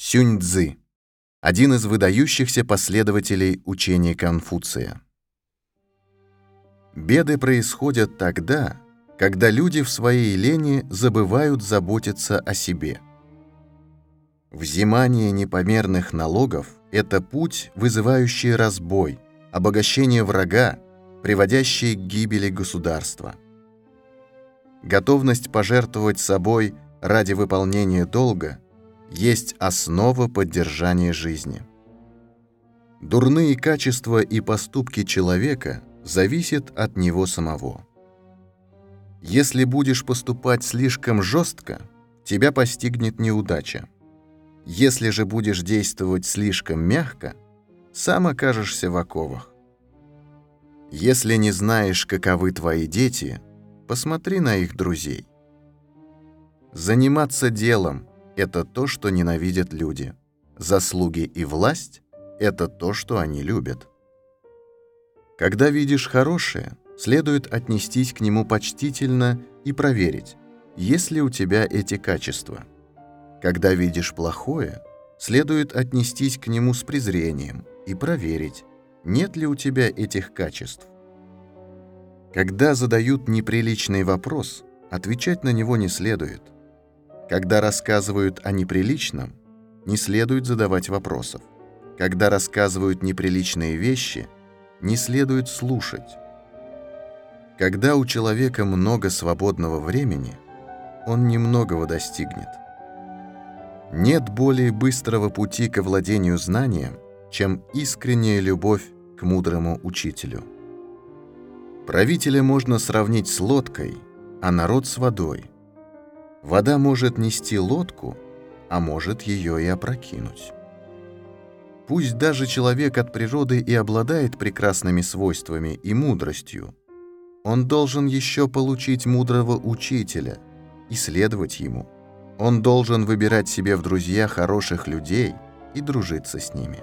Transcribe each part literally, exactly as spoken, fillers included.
Сюнь-цзы – один из выдающихся последователей учения Конфуция. Беды происходят тогда, когда люди в своей лени забывают заботиться о себе. Взимание непомерных налогов – это путь, вызывающий разбой, обогащение врага, приводящий к гибели государства. Готовность пожертвовать собой ради выполнения долга есть основа поддержания жизни. Дурные качества и поступки человека зависят от него самого. Если будешь поступать слишком жестко, тебя постигнет неудача. Если же будешь действовать слишком мягко, сам окажешься в оковах. Если не знаешь, каковы твои дети, посмотри на их друзей. Заниматься делом – это то, что ненавидят люди. Заслуги и власть – это то, что они любят. Когда видишь хорошее, следует отнестись к нему почтительно и проверить, есть ли у тебя эти качества. Когда видишь плохое, следует отнестись к нему с презрением и проверить, нет ли у тебя этих качеств. Когда задают неприличный вопрос, отвечать на него не следует. Когда рассказывают о неприличном, не следует задавать вопросов. Когда рассказывают неприличные вещи, не следует слушать. Когда у человека много свободного времени, он немногого достигнет. Нет более быстрого пути к овладению знанием, чем искренняя любовь к мудрому учителю. Правителя можно сравнить с лодкой, а народ с водой. Вода может нести лодку, а может ее и опрокинуть. Пусть даже человек от природы и обладает прекрасными свойствами и мудростью, он должен еще получить мудрого учителя и следовать ему. Он должен выбирать себе в друзья хороших людей и дружиться с ними.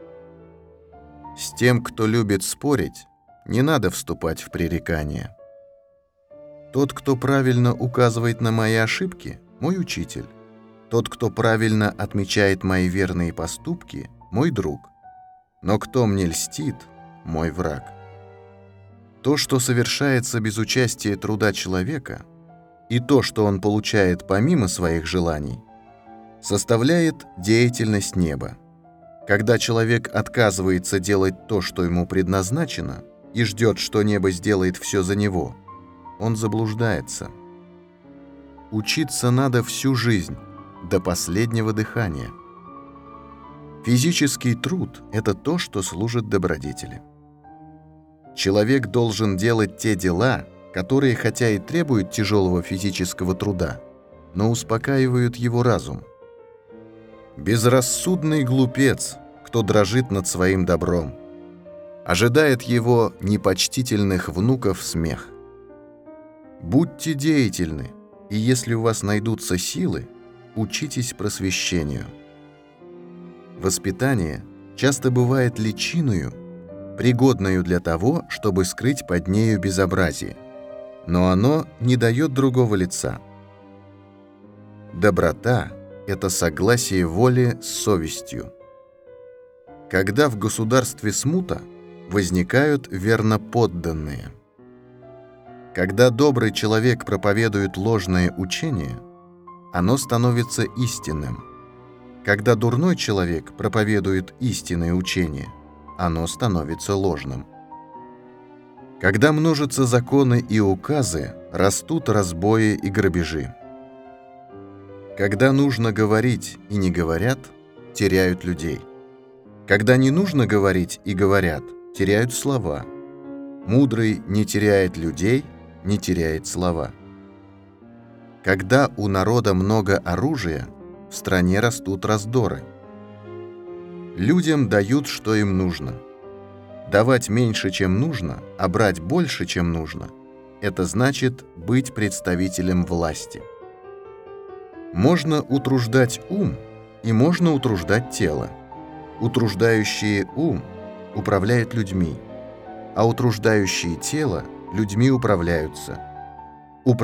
С тем, кто любит спорить, не надо вступать в пререкания. Тот, кто правильно указывает на мои ошибки, мой учитель. Тот, кто правильно отмечает мои верные поступки, мой друг. Но кто мне льстит, мой враг. То, что совершается без участия труда человека, и то, что он получает помимо своих желаний, составляет деятельность неба. Когда человек отказывается делать то, что ему предназначено, и ждет, что небо сделает все за него, он заблуждается. Учиться надо всю жизнь, до последнего дыхания. Физический труд – это то, что служит добродетели. Человек должен делать те дела, которые хотя и требуют тяжелого физического труда, но успокаивают его разум. Безрассудный глупец, кто дрожит над своим добром, ожидает его непочтительных внуков смех. Будьте деятельны, и если у вас найдутся силы, учитесь просвещению. Воспитание часто бывает личиною, пригодною для того, чтобы скрыть под нею безобразие, но оно не дает другого лица. Доброта – это согласие воли с совестью. Когда в государстве смута, возникают верноподданные. Когда добрый человек проповедует ложное учение, оно становится истинным. Когда дурной человек проповедует истинное учение, оно становится ложным. Когда множатся законы и указы, растут разбои и грабежи. Когда нужно говорить и не говорят, теряют людей. Когда не нужно говорить и говорят, теряют слова. Мудрый не теряет людей, не теряет слова. Когда у народа много оружия, в стране растут раздоры. Людям дают, что им нужно. Давать меньше, чем нужно, а брать больше, чем нужно – это значит быть представителем власти. Можно утруждать ум, и можно утруждать тело. Утруждающие ум управляют людьми, а утруждающие тело людьми управляются.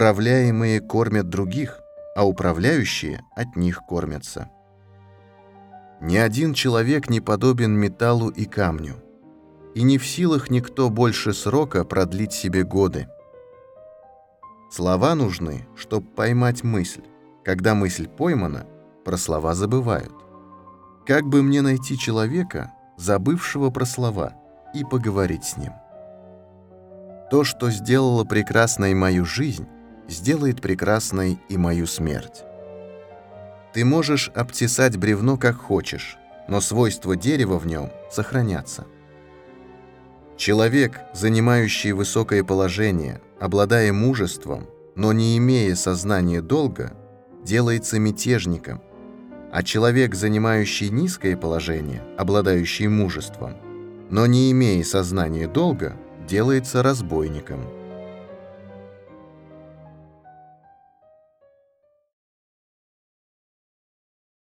Управляемые кормят других, а управляющие от них кормятся. Ни один человек не подобен металлу и камню, и не в силах никто больше срока продлить себе годы. Слова нужны, чтобы поймать мысль. Когда мысль поймана, про слова забывают. Как бы мне найти человека, забывшего про слова, и поговорить с ним? То, что сделало прекрасной мою жизнь, сделает прекрасной и мою смерть. Ты можешь обтесать бревно как хочешь, но свойства дерева в нем сохранятся. Человек, занимающий высокое положение, обладая мужеством, но не имея сознания долга, делается мятежником, а человек, занимающий низкое положение, обладающий мужеством, но не имея сознания долга, делается разбойником.